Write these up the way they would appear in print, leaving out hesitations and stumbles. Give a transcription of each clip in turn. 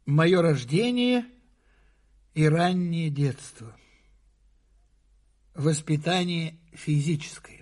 Мое рождение и раннее детство. Воспитание физическое.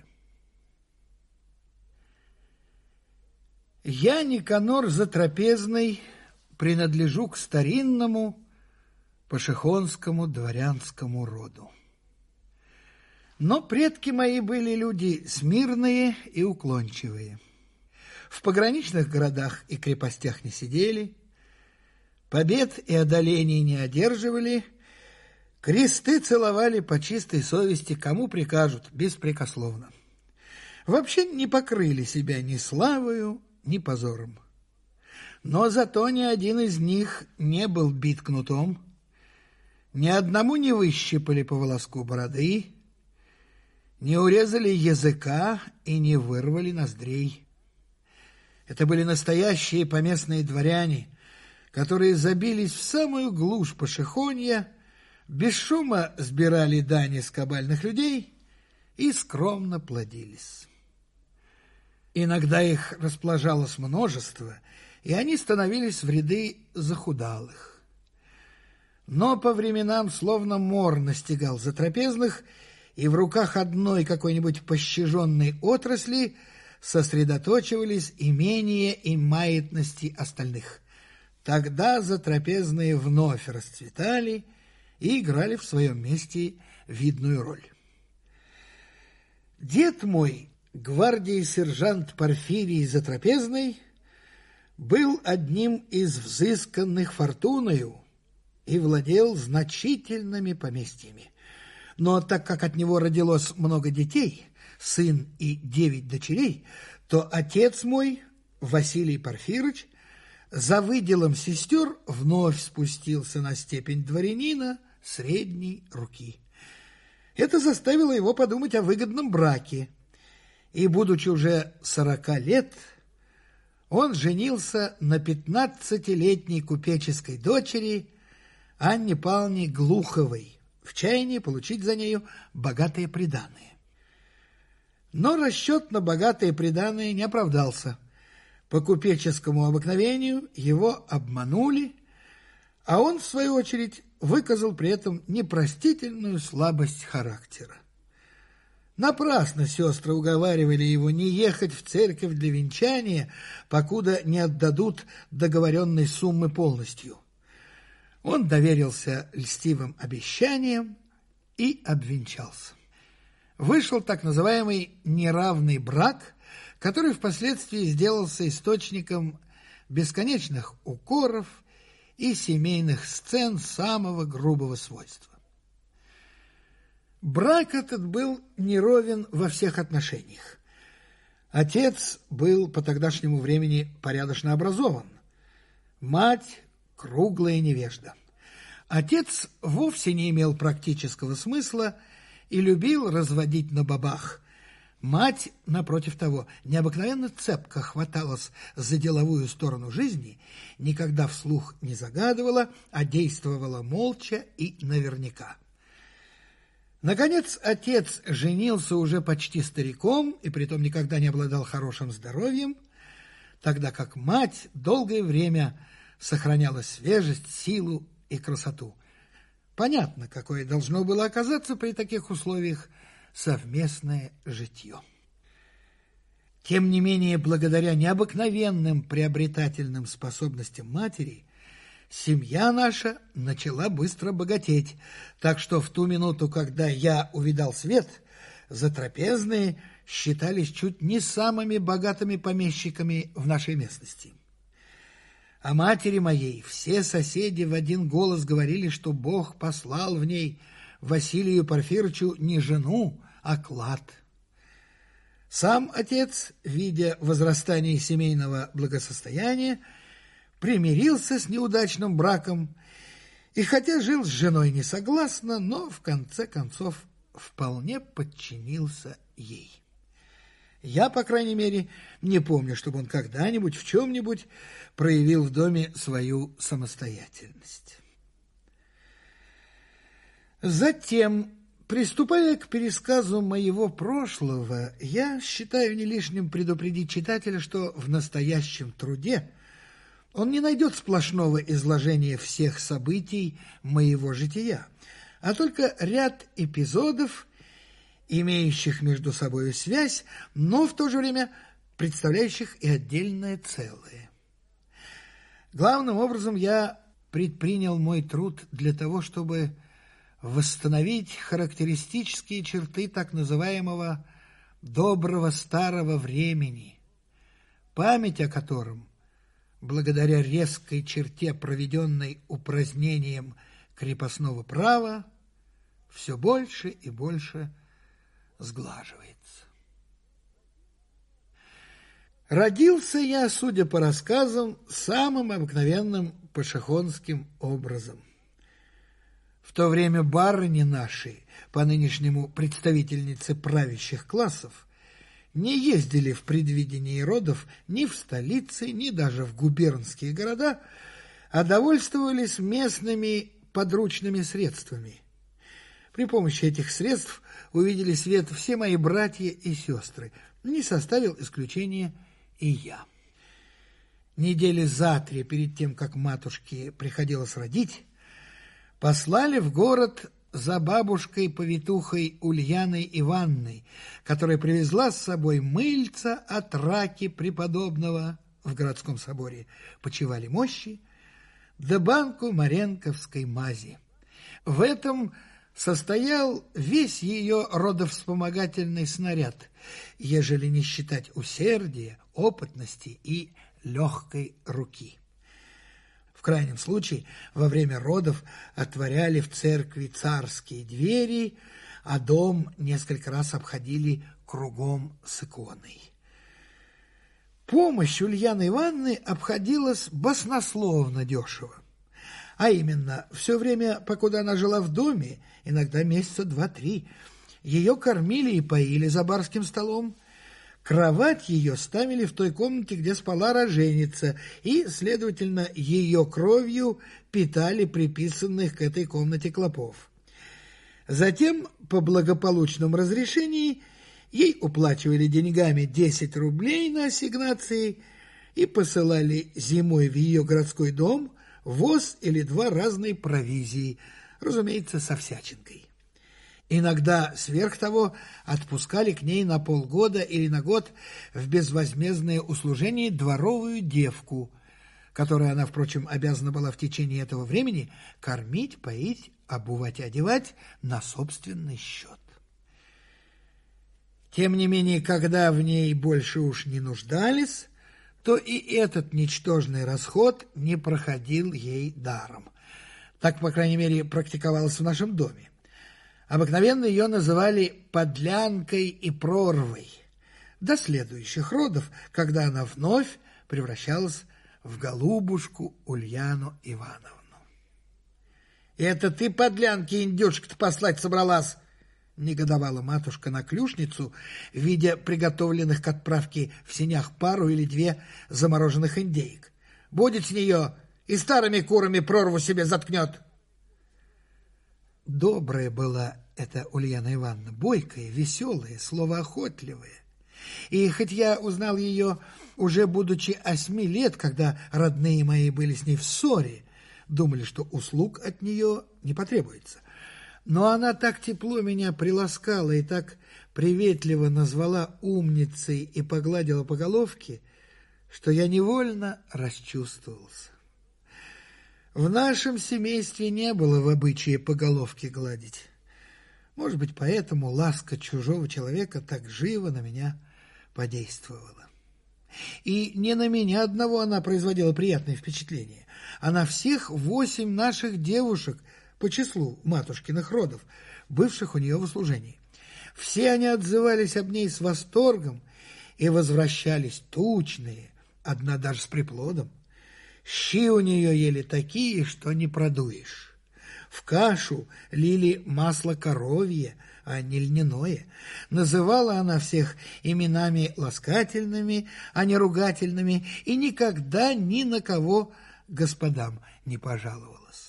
Я, Никанор Затрапезный, принадлежу к старинному пашихонскому дворянскому роду. Но предки мои были люди смирные и уклончивые. В пограничных городах и крепостях не сидели, побед и одолений не одерживали, кресты целовали по чистой совести, кому прикажут, беспрекословно. Вообще не покрыли себя ни славою, ни позором. Но зато ни один из них не был бит кнутом, ни одному не выщипали по волоску бороды, не урезали языка и не вырвали ноздрей. Это были настоящие поместные дворяне, которые забились в самую глушь Пашихонья, без шума сбирали дани с кабальных людей и скромно плодились. Иногда их расположалось множество, и они становились в ряды захудалых. Но по временам словно мор настигал затрапезных, и в руках одной какой-нибудь пощаженной отрасли сосредоточивались имения и маятности остальных. Тогда затрапезные вновь расцветали и играли в своем месте видную роль. Дед мой, гвардии сержант Порфирий Затрапезный, был одним из взысканных фортуною и владел значительными поместьями. Но так как от него родилось много детей, сын и 9 дочерей, то отец мой, Василий Порфирыч, за выделом сестер вновь спустился на степень дворянина средней руки. Это заставило его подумать о выгодном браке, и, будучи уже 40 лет, он женился на 15-летней купеческой дочери Анне Павловне Глуховой, в чаянии получить за нею богатые приданые. Но расчет на богатые приданые не оправдался. По купеческому обыкновению его обманули, а он, в свою очередь, выказал при этом непростительную слабость характера. Напрасно сестры уговаривали его не ехать в церковь для венчания, покуда не отдадут договоренной суммы полностью. Он доверился льстивым обещаниям и обвенчался. Вышел так называемый неравный брак, который впоследствии сделался источником бесконечных укоров и семейных сцен самого грубого свойства. Брак этот был неровен во всех отношениях. Отец был по тогдашнему времени порядочно образован, мать – круглая невежда. Отец вовсе не имел практического смысла и любил разводить на бабах. Мать, напротив того, необыкновенно цепко хваталась за деловую сторону жизни, никогда вслух не загадывала, а действовала молча и наверняка. Наконец, отец женился уже почти стариком, и притом никогда не обладал хорошим здоровьем, тогда как мать долгое время сохраняла свежесть, силу и красоту. Понятно, какое должно было оказаться при таких условиях совместное житье. Тем не менее, благодаря необыкновенным приобретательным способностям матери, семья наша начала быстро богатеть, так что в ту минуту, когда я увидал свет, затрапезные считались чуть не самыми богатыми помещиками в нашей местности. О матери моей все соседи в один голос говорили, что Бог послал в ней Василию Порфирычу не жену, а клад. Сам отец, видя возрастание семейного благосостояния, примирился с неудачным браком и, хотя жил с женой несогласно, но в конце концов вполне подчинился ей. Я, по крайней мере, не помню, чтобы он когда-нибудь в чем-нибудь проявил в доме свою самостоятельность. Затем, приступая к пересказу моего прошлого, я считаю не лишним предупредить читателя, что в настоящем труде Он не найдет сплошного изложения всех событий моего жития, а только ряд эпизодов, имеющих между собой связь, но в то же время представляющих и отдельное целое. Главным образом я предпринял мой труд для того, чтобы восстановить характеристические черты так называемого «доброго старого времени», память о котором, благодаря резкой черте, проведенной упразднением крепостного права, все больше и больше сглаживается. Родился я, судя по рассказам, самым обыкновенным пашихонским образом. В то время барыни наши, по нынешнему представительницы правящих классов, не ездили в предвидении родов ни в столицы, ни даже в губернские города, а довольствовались местными подручными средствами. При помощи этих средств увидели свет все мои братья и сестры, не составил исключения и я. Недели за 3 перед тем, как матушке приходилось родить, послали в город за бабушкой-повитухой Ульяной Ивановной, которая привезла с собой мыльца от раки преподобного в городском соборе почивали мощи, да банку маренковской мази. В этом состоял весь ее родовспомогательный снаряд, ежели не считать усердия, опытности и легкой руки. В крайнем случае, во время родов отворяли в церкви царские двери, а дом несколько раз обходили кругом с иконой. Помощь Ульяны Ивановны обходилась баснословно дешево. А именно, все время, покуда она жила в доме, иногда месяца 2-3, ее кормили и поили за барским столом. Кровать ее ставили в той комнате, где спала роженица, и, следовательно, ее кровью питали приписанных к этой комнате клопов. Затем, по благополучном разрешении, ей уплачивали деньгами 10 рублей на ассигнации и посылали зимой в ее городской дом воз или 2 разной провизии, разумеется, со всячинкой. Иногда, сверх того, отпускали к ней на полгода или на год в безвозмездное услужение дворовую девку, которую она, впрочем, обязана была в течение этого времени кормить, поить, обувать и одевать на собственный счет. Тем не менее, когда в ней больше уж не нуждались, то и этот ничтожный расход не проходил ей даром. Так, по крайней мере, практиковалось в нашем доме. Обыкновенно ее называли подлянкой и прорвой до следующих родов, когда она вновь превращалась в голубушку Ульяну Ивановну. «Это ты, подлянки, индюшек-то послать собралась?» — негодовала матушка на клюшницу, видя приготовленных к отправке в сенях пару или 2 замороженных индеек. «Будет с нее и старыми курами прорву себе заткнет». Добрая была эта Ульяна Ивановна, бойкая, веселая, словоохотливая. И хоть я узнал ее уже будучи 8 лет, когда родные мои были с ней в ссоре, думали, что услуг от нее не потребуется, но она так тепло меня приласкала и так приветливо назвала умницей и погладила по головке, что я невольно расчувствовался. В нашем семействе не было в обычае по головке гладить. Может быть, поэтому ласка чужого человека так живо на меня подействовала. И не на меня одного она производила приятное впечатление, а на всех 8 наших девушек по числу матушкиных родов, бывших у нее в услужении. Все они отзывались об ней с восторгом и возвращались тучные, одна даже с приплодом. Щи у нее ели такие, что не продуешь. В кашу лили масло коровье, а не льняное. Называла она всех именами ласкательными, а не ругательными, и никогда ни на кого господам не пожаловалась.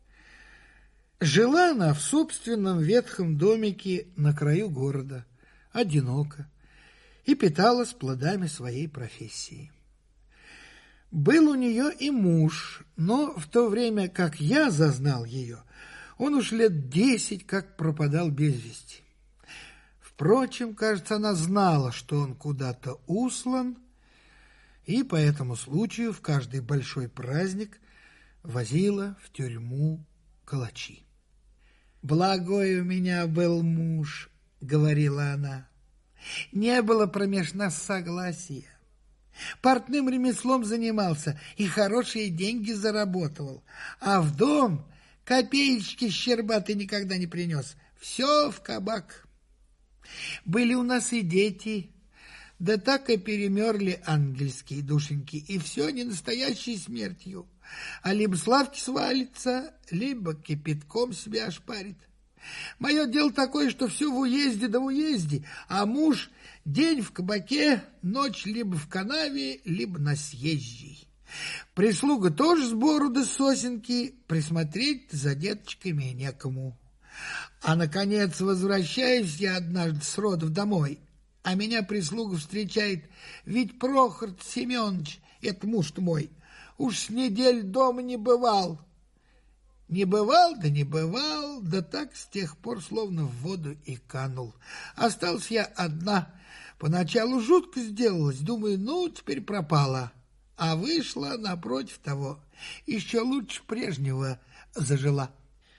Жила она в собственном ветхом домике на краю города, одиноко, и питалась плодами своей профессии. Был у нее и муж, но в то время, как я зазнал ее, он уж лет 10 как пропадал без вести. Впрочем, кажется, она знала, что он куда-то услан, и по этому случаю в каждый большой праздник возила в тюрьму калачи. «Благой у меня был муж», — говорила она, — «не было промеж нас согласия. Портным ремеслом занимался и хорошие деньги заработал, а в дом копеечки щербатый никогда не принес, все в кабак. Были у нас и дети, да так и перемерли ангельские душеньки, и все не настоящей смертью, а либо с лавки свалится, либо кипятком себя ошпарит. Мое дело такое, что все в уезде да в уезде, а муж день в кабаке, ночь либо в канаве, либо на съезжей. Прислуга тоже сбору да сосенки, присмотреть за деточками некому. А, наконец, возвращаюсь я однажды с родов домой, а меня прислуга встречает: ведь Прохор Семенович, это муж мой, уж с недель дома не бывал. Не бывал, да так с тех пор словно в воду и канул. Осталась я одна. Поначалу жутко сделалось, думаю, ну, теперь пропала. А вышла, напротив того, еще лучше прежнего зажила.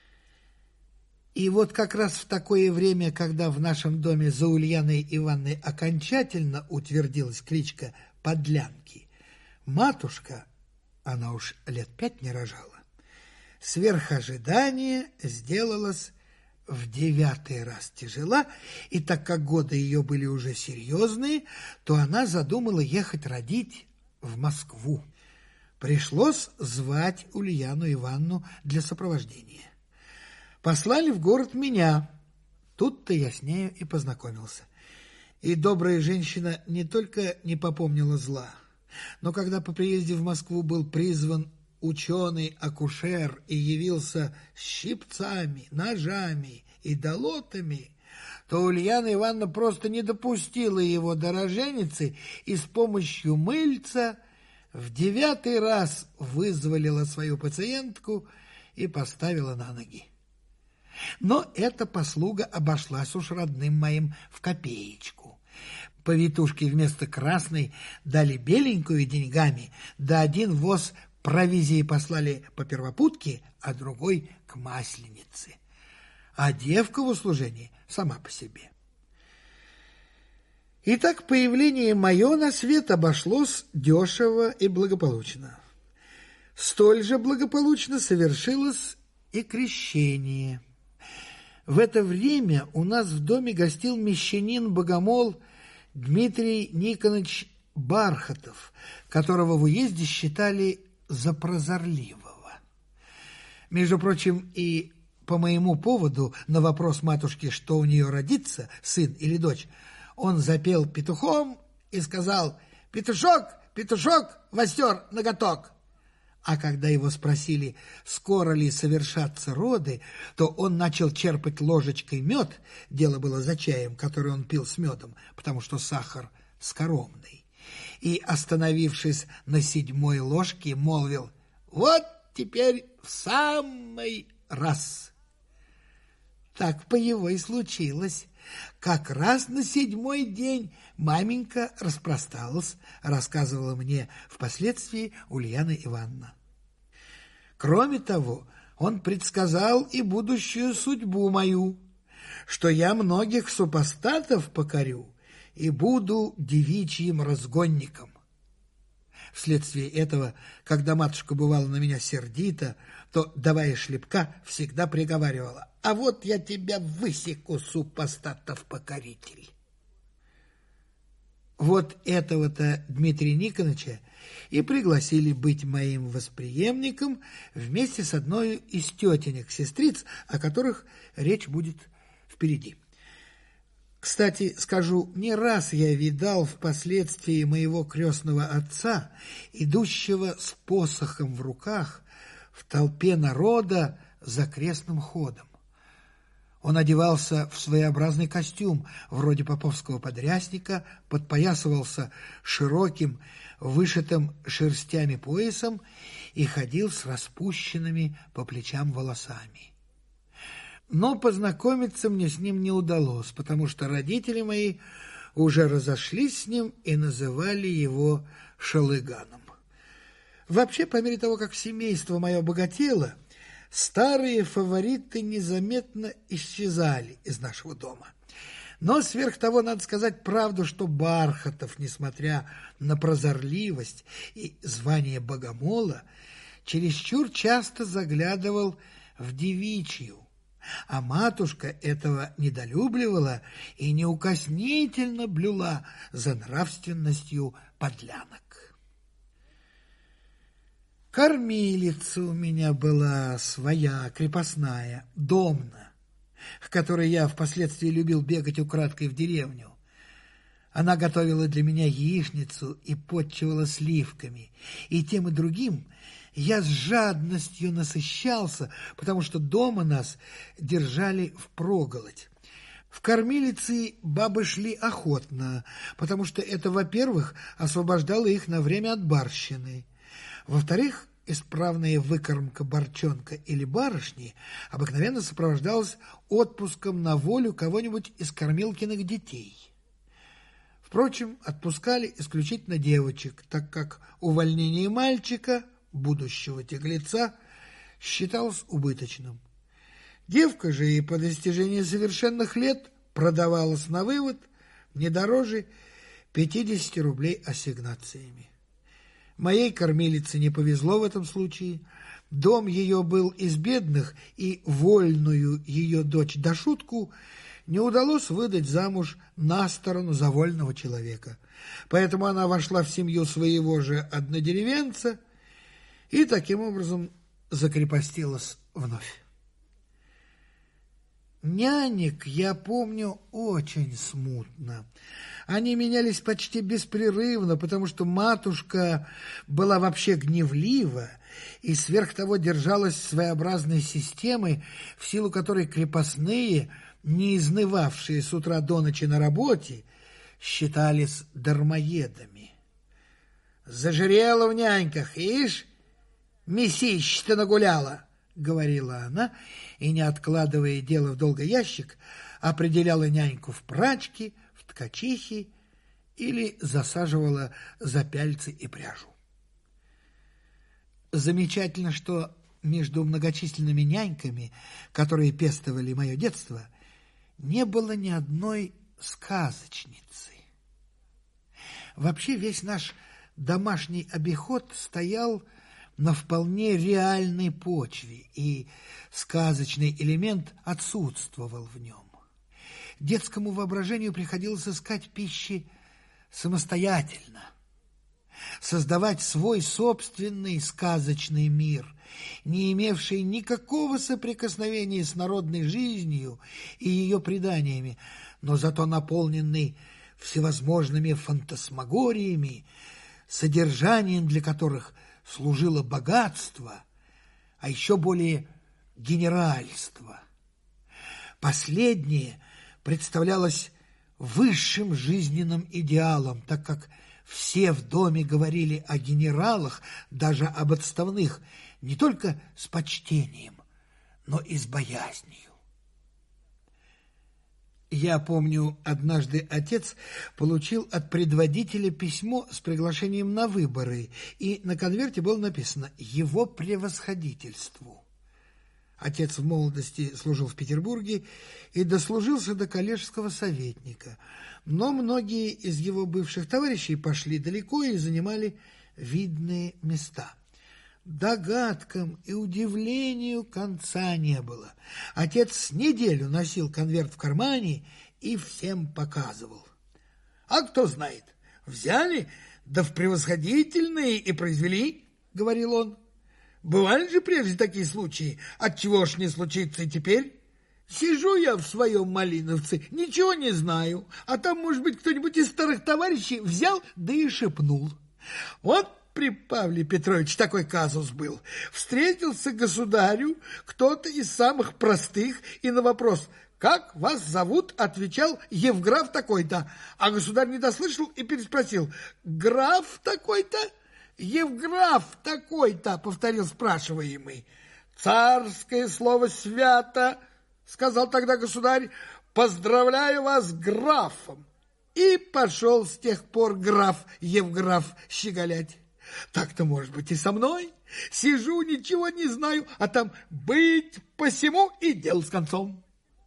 И вот как раз в такое время, когда в нашем доме за Ульяной Ивановной окончательно утвердилась кличка Подлянки, матушка, она уж лет 5 не рожала, сверх ожидания сделалась в 9-й раз тяжела, и так как годы ее были уже серьезные, то она задумала ехать родить в Москву. Пришлось звать Ульяну Ивановну для сопровождения. Послали в город меня. Тут-то я с нею и познакомился. И добрая женщина не только не попомнила зла, но когда по приезде в Москву был призван ученый-акушер и явился с щипцами, ножами и долотами, то Ульяна Ивановна просто не допустила его до роженицы и с помощью мыльца в 9-й раз вызволила свою пациентку и поставила на ноги. Но эта послуга обошлась уж родным моим в копеечку. Повитушки вместо красной дали беленькую деньгами, да один воз провизии послали по первопутке, а другой к масленице. А девка в услужении сама по себе. Итак, появление мое на свет обошлось дешево и благополучно. Столь же благополучно совершилось и крещение. В это время у нас в доме гостил мещанин-богомол Дмитрий Никонович Бархатов, которого в уезде считали за прозорливого. Между прочим, и по моему поводу на вопрос матушки, что у нее родится, сын или дочь, он запел петухом и сказал: «Петушок, петушок, востер ноготок». А когда его спросили, скоро ли совершатся роды, то он начал черпать ложечкой мед, дело было за чаем, который он пил с медом, потому что сахар скоромный, и, остановившись на 7-й ложке, молвил: «Вот теперь в самый раз». Так по его и случилось. Как раз на 7-й день маменька распросталась, рассказывала мне впоследствии Ульяна Ивановна. Кроме того, он предсказал и будущую судьбу мою, что я многих супостатов покорю и буду девичьим разгонником. Вследствие этого, когда матушка бывала на меня сердита, то, давая шлепка, всегда приговаривала: «А вот я тебя высеку, супостатов-покоритель». Вот этого-то Дмитрия Никоновича и пригласили быть моим восприемником вместе с одной из тетенек-сестриц, о которых речь будет впереди. Кстати, скажу, не раз я видал впоследствии моего крестного отца, идущего с посохом в руках в толпе народа за крестным ходом. Он одевался в своеобразный костюм, вроде поповского подрясника, подпоясывался широким, вышитым шерстями поясом и ходил с распущенными по плечам волосами. Но познакомиться мне с ним не удалось, потому что родители мои уже разошлись с ним и называли его шалыганом. Вообще, по мере того, как семейство мое богатело, старые фавориты незаметно исчезали из нашего дома. Но сверх того, надо сказать правду, что Бархатов, несмотря на прозорливость и звание богомола, чересчур часто заглядывал в девичью, а матушка этого недолюбливала и неукоснительно блюла за нравственностью подлянок. Кормилица у меня была своя, крепостная, Домна, к которой я впоследствии любил бегать украдкой в деревню. Она готовила для меня яичницу и потчевала сливками, и тем и другим я с жадностью насыщался, потому что дома нас держали впроголодь. В кормилице бабы шли охотно, потому что это, во-первых, освобождало их на время от барщины. Во-вторых, исправная выкормка барчонка или барышни обыкновенно сопровождалась отпуском на волю кого-нибудь из кормилкиных детей. Впрочем, отпускали исключительно девочек, так как увольнение мальчика, будущего тяглеца, считалось убыточным. Девка же и по достижении совершенных лет продавалась на вывод не дороже 50 рублей ассигнациями. Моей кормилице не повезло в этом случае. Дом ее был из бедных, и вольную ее дочь Дашутку не удалось выдать замуж на сторону за вольного человека. Поэтому она вошла в семью своего же однодеревенца и таким образом закрепостилась вновь. Нянек я помню очень смутно. Они менялись почти беспрерывно, потому что матушка была вообще гневлива и сверх того держалась своеобразной системы, в силу которой крепостные, не изнывавшие с утра до ночи на работе, считались дармоедами. «Зажирела в няньках, ишь, месище-то нагуляла», — говорила она, и, не откладывая дело в долгий ящик, определяла няньку в прачки, в ткачихи или засаживала за пяльцы и пряжу. Замечательно, что между многочисленными няньками, которые пестовали мое детство, не было ни одной сказочницы. Вообще весь наш домашний обиход стоял на вполне реальной почве, и сказочный элемент отсутствовал в нем. Детскому воображению приходилось искать пищи самостоятельно, создавать свой собственный сказочный мир, не имевший никакого соприкосновения с народной жизнью и ее преданиями, но зато наполненный всевозможными фантасмагориями, содержанием для которых служило богатство, а еще более генеральство. Последнее представлялось высшим жизненным идеалом, так как все в доме говорили о генералах, даже об отставных, не только с почтением, но и с боязнью. Я помню, однажды отец получил от предводителя письмо с приглашением на выборы, и на конверте было написано «Его превосходительству». Отец в молодости служил в Петербурге и дослужился до коллежского советника, но многие из его бывших товарищей пошли далеко и занимали видные места. Догадкам и удивлению конца не было. Отец с неделю носил конверт в кармане и всем показывал. «А кто знает, взяли, да в превосходительные и произвели», — говорил он. «Бывали же прежде такие случаи, отчего ж не случится и теперь? Сижу я в своем Малиновце, ничего не знаю, а там, может быть, кто-нибудь из старых товарищей взял, да и шепнул. Вот при Павле Петровиче такой казус был. Встретился государю кто-то из самых простых, и на вопрос «Как вас зовут?» – отвечал Евграф такой-то. А государь не дослышал и переспросил: «Граф такой-то?» «Евграф такой-то», – повторил спрашиваемый. «Царское слово свято», – сказал тогда государь, – «поздравляю вас с графом». И пошел с тех пор граф Евграф щеголять. Так-то, может быть, и со мной. Сижу, ничего не знаю, а там быть посему и дело с концом.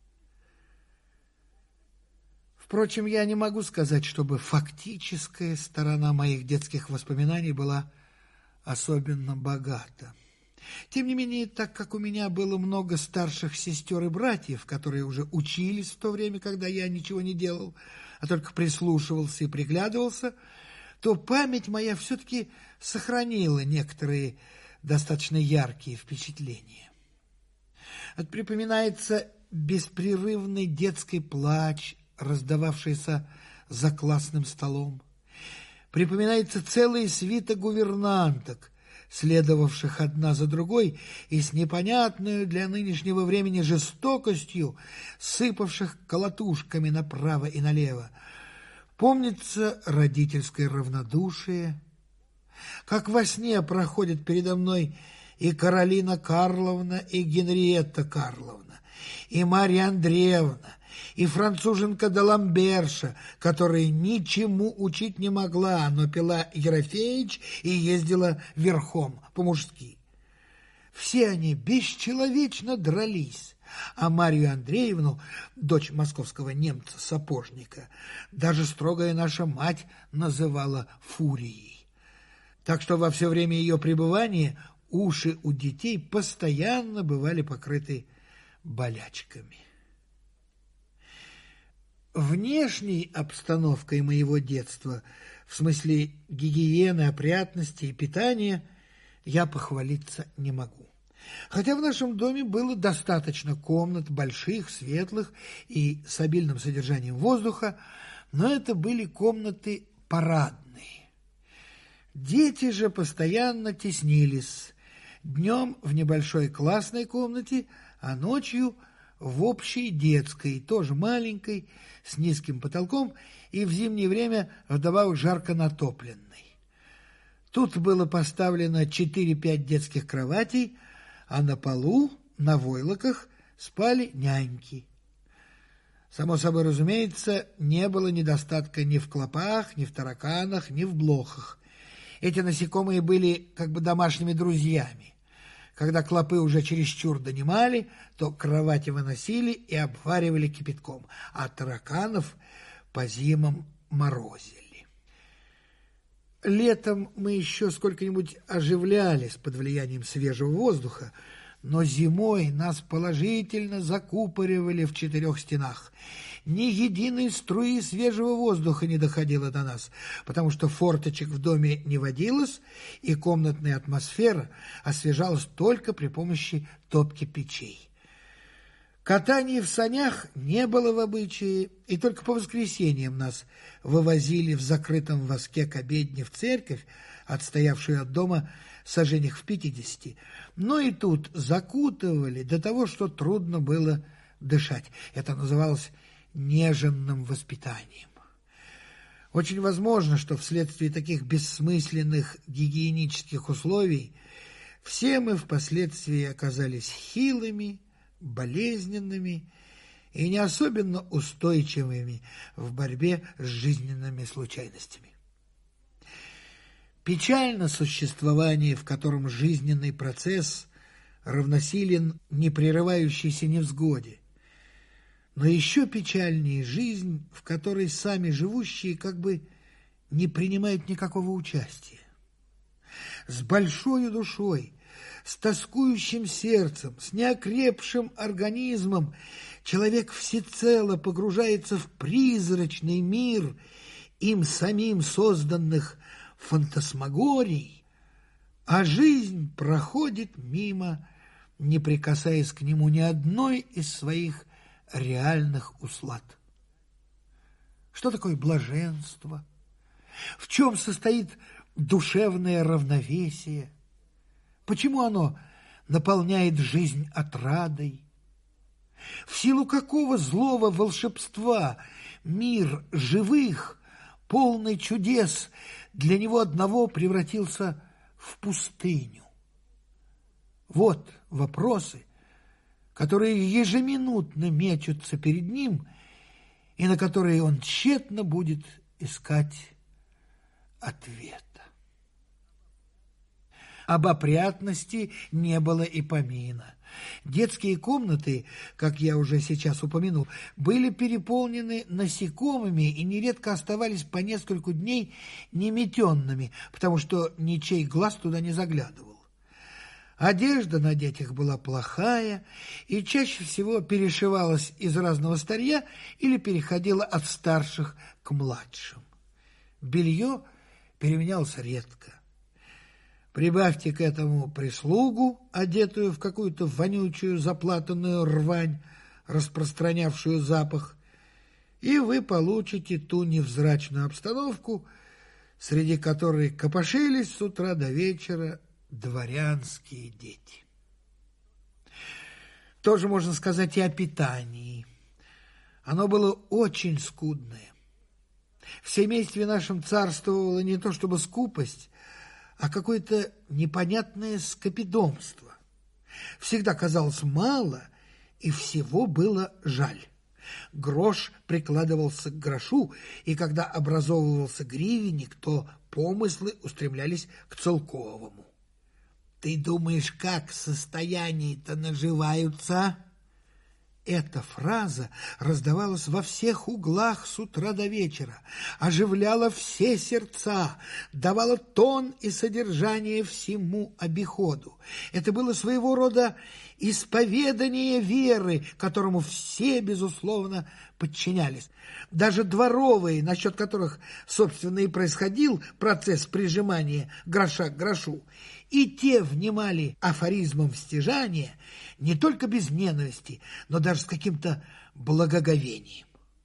Впрочем, я не могу сказать, чтобы фактическая сторона моих детских воспоминаний была особенно богата. Тем не менее, так как у меня было много старших сестер и братьев, которые уже учились в то время, когда я ничего не делал, а только прислушивался и приглядывался, то память моя все-таки сохранила некоторые достаточно яркие впечатления. Припоминается беспрерывный детский плач, раздававшийся за классным столом. Припоминается целая свита гувернанток, следовавших одна за другой и с непонятной для нынешнего времени жестокостью сыпавших колотушками направо и налево. Помнится родительское равнодушие, как во сне проходят передо мной и Каролина Карловна, и Генриетта Карловна, и Марья Андреевна, и француженка Даламберша, которая ничему учить не могла, но пила Ерофеич и ездила верхом по-мужски. Все они бесчеловечно дрались, а Марью Андреевну, дочь московского немца-сапожника, даже строгая наша мать называла фурией. Так что во все время ее пребывания уши у детей постоянно бывали покрыты болячками. Внешней обстановкой моего детства, в смысле гигиены, опрятности и питания, я похвалиться не могу. Хотя в нашем доме было достаточно комнат, больших, светлых и с обильным содержанием воздуха, но это были комнаты парадные. Дети же постоянно теснились, днем в небольшой классной комнате, а ночью в общей детской, тоже маленькой, с низким потолком и в зимнее время вдобавок жарко натопленной. Тут было поставлено 4-5 детских кроватей, а на полу, на войлоках, спали няньки. Само собой разумеется, не было недостатка ни в клопах, ни в тараканах, ни в блохах. Эти насекомые были как бы домашними друзьями. Когда клопы уже чересчур донимали, то кровати выносили и обваривали кипятком, а тараканов по зимам морозили. Летом мы еще сколько-нибудь оживлялись под влиянием свежего воздуха, но зимой нас положительно закупоривали в 4 стенах. Ни единой струи свежего воздуха не доходило до нас, потому что форточек в доме не водилось, и комнатная атмосфера освежалась только при помощи топки печей. Катания в санях не было в обычае, и только по воскресеньям нас вывозили в закрытом воске к обедне в церковь, отстоявшую от дома саженях в 50, но и тут закутывали до того, что трудно было дышать. Это называлось неженным воспитанием. Очень возможно, что вследствие таких бессмысленных гигиенических условий все мы впоследствии оказались хилыми, болезненными и не особенно устойчивыми в борьбе с жизненными случайностями. Печально существование, в котором жизненный процесс равносилен непрерывающейся невзгоде, но еще печальнее жизнь, в которой сами живущие как бы не принимают никакого участия. С большой душой, с тоскующим сердцем, с неокрепшим организмом человек всецело погружается в призрачный мир им самим созданных фантасмагорий, а жизнь проходит мимо, не прикасаясь к нему ни одной из своих реальных услад. Что такое блаженство? В чем состоит душевное равновесие? Почему оно наполняет жизнь отрадой? В силу какого злого волшебства мир живых, полный чудес, для него одного превратился в пустыню? Вот вопросы, которые ежеминутно мечутся перед ним и на которые он тщетно будет искать ответа. Об опрятности не было и помина. Детские комнаты, как я уже сейчас упомянул, были переполнены насекомыми и нередко оставались по несколько дней неметенными, потому что ничей глаз туда не заглядывал. Одежда на детях была плохая и чаще всего перешивалась из разного старья или переходила от старших к младшим. Белье переменялось редко. Прибавьте к этому прислугу, одетую в какую-то вонючую заплатанную рвань, распространявшую запах, и вы получите ту невзрачную обстановку, среди которой копошились с утра до вечера дворянские дети. Тоже можно сказать и о питании. Оно было очень скудное. В семействе нашем царствовала не то чтобы скупость, а какое-то непонятное скопидомство. Всегда казалось мало, и всего было жаль. Грош прикладывался к грошу, и когда образовывался гривенник, то помыслы устремлялись к целковому. «Ты думаешь, как состояния-то наживаются?» Эта фраза раздавалась во всех углах с утра до вечера, оживляла все сердца, давала тон и содержание всему обиходу. Это было своего рода исповедание веры, которому все, безусловно, подчинялись. Даже дворовые, насчет которых, собственно, и происходил процесс прижимания гроша к грошу, и те внимали афоризмам стяжания не только без ненависти, но даже с каким-то благоговением.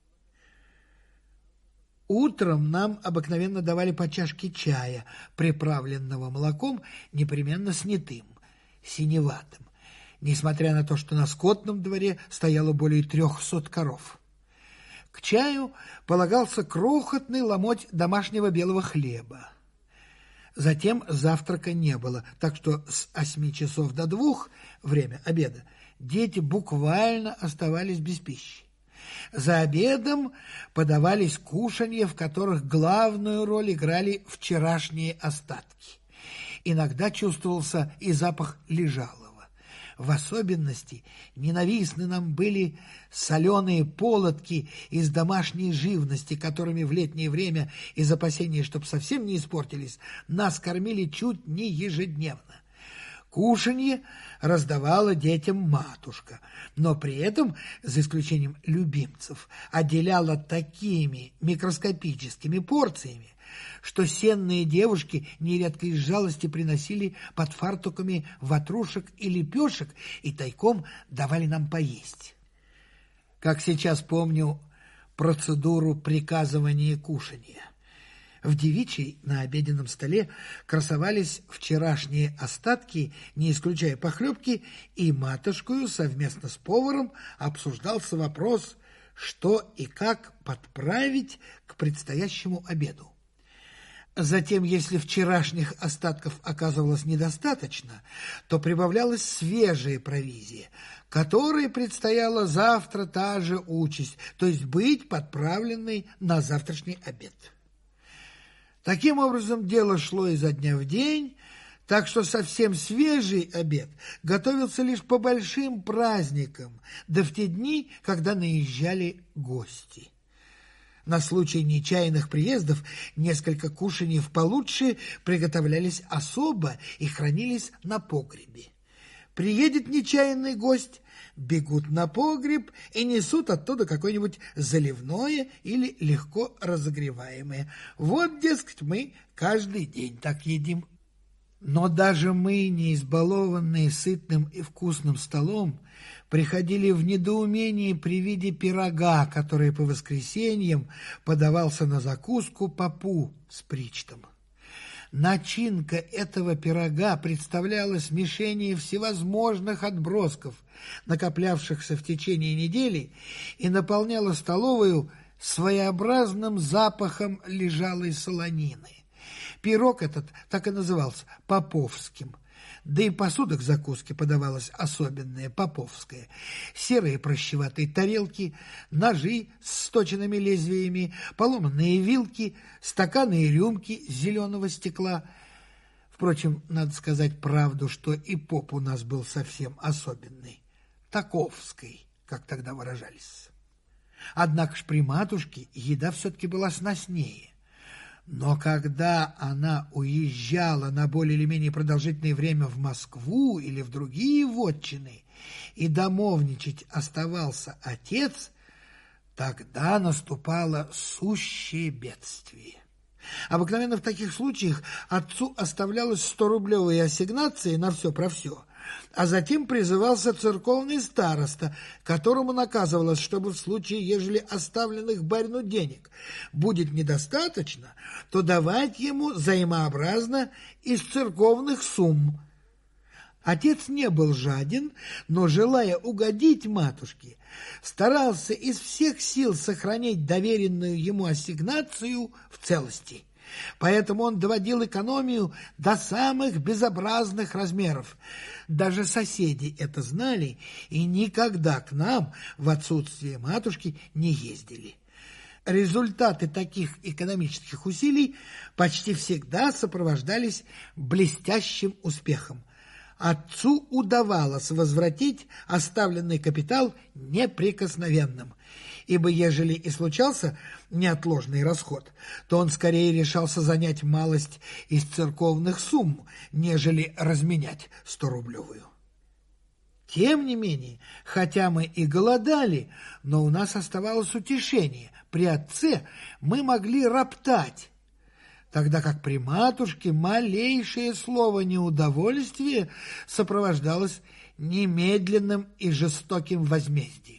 Утром нам обыкновенно давали по чашке чая, приправленного молоком, непременно снятым, синеватым, несмотря на то, что на скотном дворе стояло более 300 коров. К чаю полагался крохотный ломоть домашнего белого хлеба. Затем завтрака не было, так что с 8 часов до 2, время обеда, дети буквально оставались без пищи. За обедом подавались кушанья, в которых главную роль играли вчерашние остатки. Иногда чувствовался и запах лежалого. В особенности ненавистны нам были соленые полотки из домашней живности, которыми в летнее время, из опасения, чтоб совсем не испортились, нас кормили чуть не ежедневно. Кушанье раздавала детям матушка, но при этом, за исключением любимцев, отделяла такими микроскопическими порциями, что сенные девушки нередко из жалости приносили под фартуками ватрушек и лепешек и тайком давали нам поесть. Как сейчас помню процедуру приказывания кушанья. В девичьей на обеденном столе красовались вчерашние остатки, не исключая похлебки, и матушкою совместно с поваром обсуждался вопрос, что и как подправить к предстоящему обеду. Затем, если вчерашних остатков оказывалось недостаточно, то прибавлялась свежая провизия, которой предстояла завтра та же участь, то есть быть подправленной на завтрашний обед. Таким образом, дело шло изо дня в день, так что совсем свежий обед готовился лишь по большим праздникам, да в те дни, когда наезжали гости. На случай нечаянных приездов несколько кушаний получше приготовлялись особо и хранились на погребе. Приедет нечаянный гость, бегут на погреб и несут оттуда какое-нибудь заливное или легко разогреваемое. Вот, дескать, мы каждый день так едим. Но даже мы, не избалованные сытным и вкусным столом, приходили в недоумение при виде пирога, который по воскресеньям подавался на закуску попу с причтом. Начинка этого пирога представляла смешение всевозможных отбросков, накоплявшихся в течение недели, и наполняла столовую своеобразным запахом лежалой солонины. Пирог этот так и назывался поповским. Да и посуда к закуске подавалась особенная, поповская. Серые прощеватые тарелки, ножи с сточенными лезвиями, поломанные вилки, стаканы и рюмки зеленого стекла. Впрочем, надо сказать правду, что и поп у нас был совсем особенный, таковский, как тогда выражались. Однако ж при матушке еда все-таки была сноснее. Но когда она уезжала на более или менее продолжительное время в Москву или в другие вотчины, и домовничать оставался отец, тогда наступало сущее бедствие. Обыкновенно в таких случаях отцу оставлялось 100-рублевые ассигнации на все про все, а затем призывался церковный староста, которому наказывалось, чтобы в случае, ежели оставленных барину денег будет недостаточно, то давать ему взаимообразно из церковных сумм. Отец не был жаден, но, желая угодить матушке, старался из всех сил сохранить доверенную ему ассигнацию в целости. Поэтому он доводил экономию до самых безобразных размеров. Даже соседи это знали и никогда к нам в отсутствие матушки не ездили. Результаты таких экономических усилий почти всегда сопровождались блестящим успехом. Отцу удавалось возвратить оставленный капитал неприкосновенным, ибо ежели и случался неотложный расход, то он скорее решался занять малость из церковных сумм, нежели разменять 100-рублевую. Тем не менее, хотя мы и голодали, но у нас оставалось утешение. При отце мы могли роптать, тогда как при матушке малейшее слово неудовольствия сопровождалось немедленным и жестоким возмездием.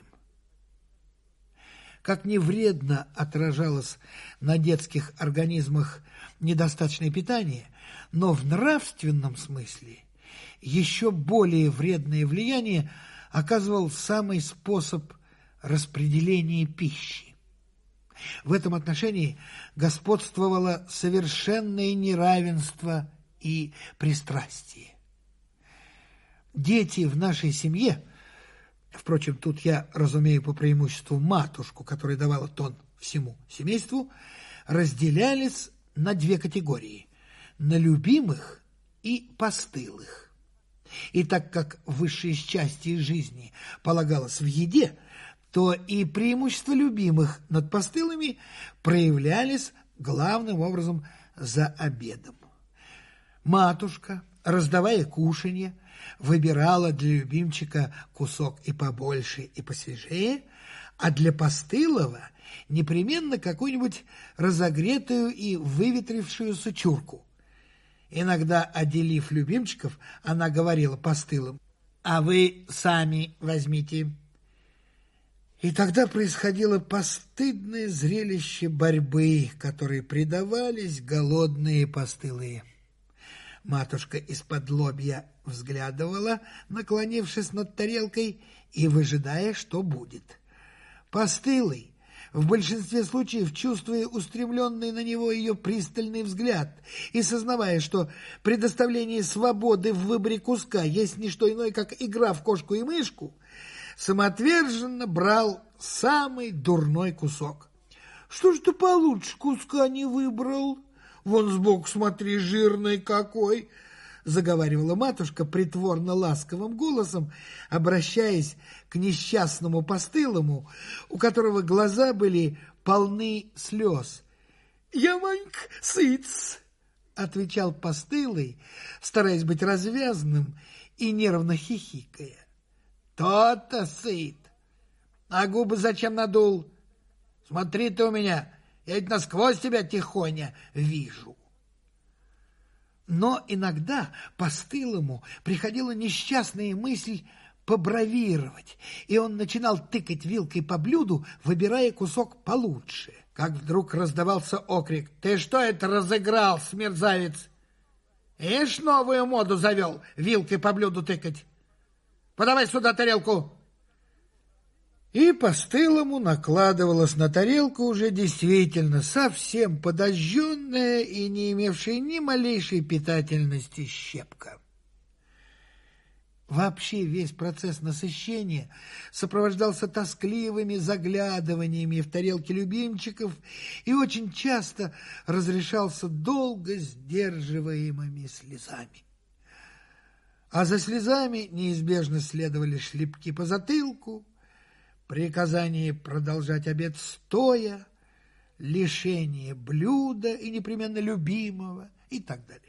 Как не вредно отражалось на детских организмах недостаточное питание, но в нравственном смысле еще более вредное влияние оказывал самый способ распределения пищи. В этом отношении господствовало совершенное неравенство и пристрастие. Дети в нашей семье, впрочем, тут я разумею по преимуществу матушку, которая давала тон всему семейству, разделялись на две категории – на любимых и постылых. И так как высшее счастье жизни полагалось в еде, то и преимущества любимых над постылыми проявлялись главным образом за обедом. Матушка, раздавая кушанье, выбирала для любимчика кусок и побольше, и посвежее, а для постылого непременно какую-нибудь разогретую и выветрившуюся чурку. Иногда, отделив любимчиков, она говорила постылым: «А вы сами возьмите». И тогда происходило постыдное зрелище борьбы, которой предавались голодные постылые. Матушка из-под лобья взглядывала, наклонившись над тарелкой и выжидая, что будет. Постылый, в большинстве случаев чувствуя устремленный на него ее пристальный взгляд и сознавая, что предоставление свободы в выборе куска есть не что иное, как игра в кошку и мышку, самоотверженно брал самый дурной кусок. «Что ж ты получше куска не выбрал? Вон сбоку смотри, жирный какой!» заговаривала матушка притворно ласковым голосом, обращаясь к несчастному постылому, у которого глаза были полны слез. «Я, Манька, сыц!» — отвечал постылый, стараясь быть развязным и нервно хихикая. «То-то сыт! А губы зачем надул? Смотри ты у меня, я ведь насквозь тебя тихоня вижу». Но иногда постылому приходила несчастная мысль побравировать, и он начинал тыкать вилкой по блюду, выбирая кусок получше. Как вдруг раздавался окрик: «Ты что это разыграл, смерзавец? Ишь, новую моду завел, вилкой по блюду тыкать. Подавай сюда тарелку. И постылому накладывалась на тарелку уже действительно совсем подожженная и не имевшая ни малейшей питательности щепка. Вообще весь процесс насыщения сопровождался тоскливыми заглядываниями в тарелки любимчиков и очень часто разрешался долго сдерживаемыми слезами. А за слезами неизбежно следовали шлепки по затылку, приказание продолжать обед стоя, лишение блюда и непременно любимого и так далее.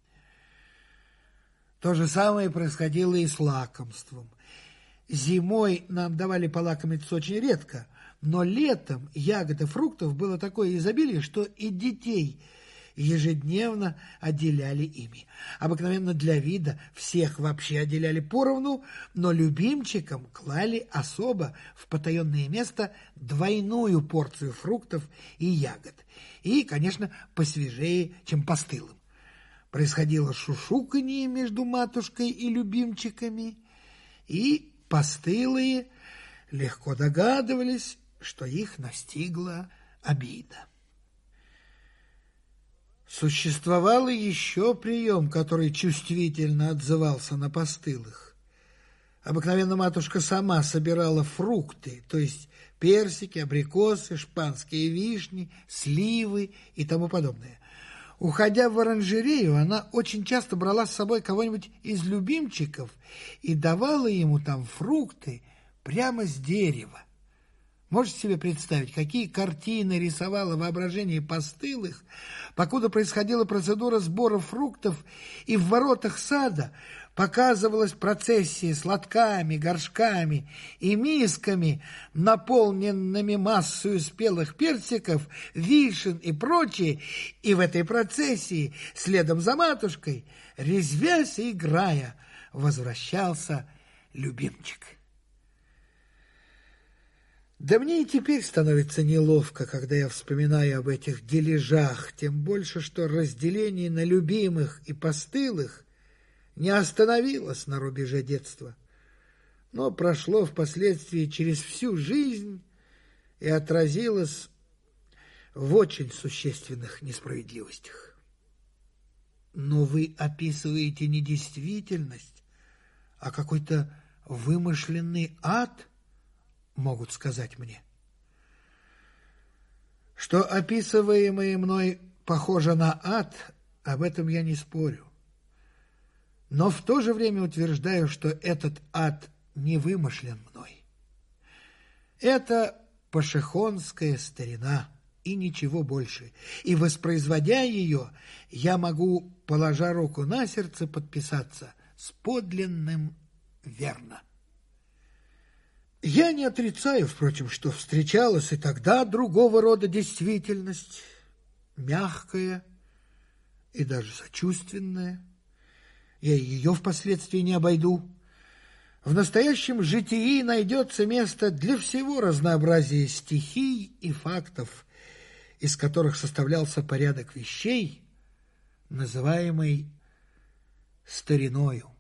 То же самое происходило и с лакомством. Зимой нам давали полакомиться очень редко, но летом ягод и фруктов было такое изобилие, что и детей ежедневно отделяли ими. Обыкновенно для вида всех вообще отделяли поровну, но любимчикам клали особо в потаенное место двойную порцию фруктов и ягод. И, конечно, посвежее, чем постылым. Происходило шушуканье между матушкой и любимчиками, и постылые легко догадывались, что их настигла обида. Существовал еще прием, который чувствительно отзывался на постылых. Обыкновенно матушка сама собирала фрукты, то есть персики, абрикосы, шпанские вишни, сливы и тому подобное. Уходя в оранжерею, она очень часто брала с собой кого-нибудь из любимчиков и давала ему там фрукты прямо с дерева. Можете себе представить, какие картины рисовало воображение постылых, покуда происходила процедура сбора фруктов, и в воротах сада показывалась процессия с лотками, горшками и мисками, наполненными массою спелых персиков, вишен и прочее, и в этой процессии, следом за матушкой, резвясь и играя, возвращался любимчик. Да мне и теперь становится неловко, когда я вспоминаю об этих дележах, тем больше, что разделение на любимых и постылых не остановилось на рубеже детства, но прошло впоследствии через всю жизнь и отразилось в очень существенных несправедливостях. Но вы описываете не действительность, а какой-то вымышленный ад, могут сказать мне. Что описываемое мной похоже на ад, об этом я не спорю. Но в то же время утверждаю, что этот ад не вымышлен мной. Это пашихонская старина и ничего больше. И, воспроизводя ее, я могу, положа руку на сердце, подписаться с подлинным верно. Я не отрицаю, впрочем, что встречалась и тогда другого рода действительность, мягкая и даже сочувственная. Я ее впоследствии не обойду. В настоящем житии найдется место для всего разнообразия стихий и фактов, из которых составлялся порядок вещей, называемый стариною.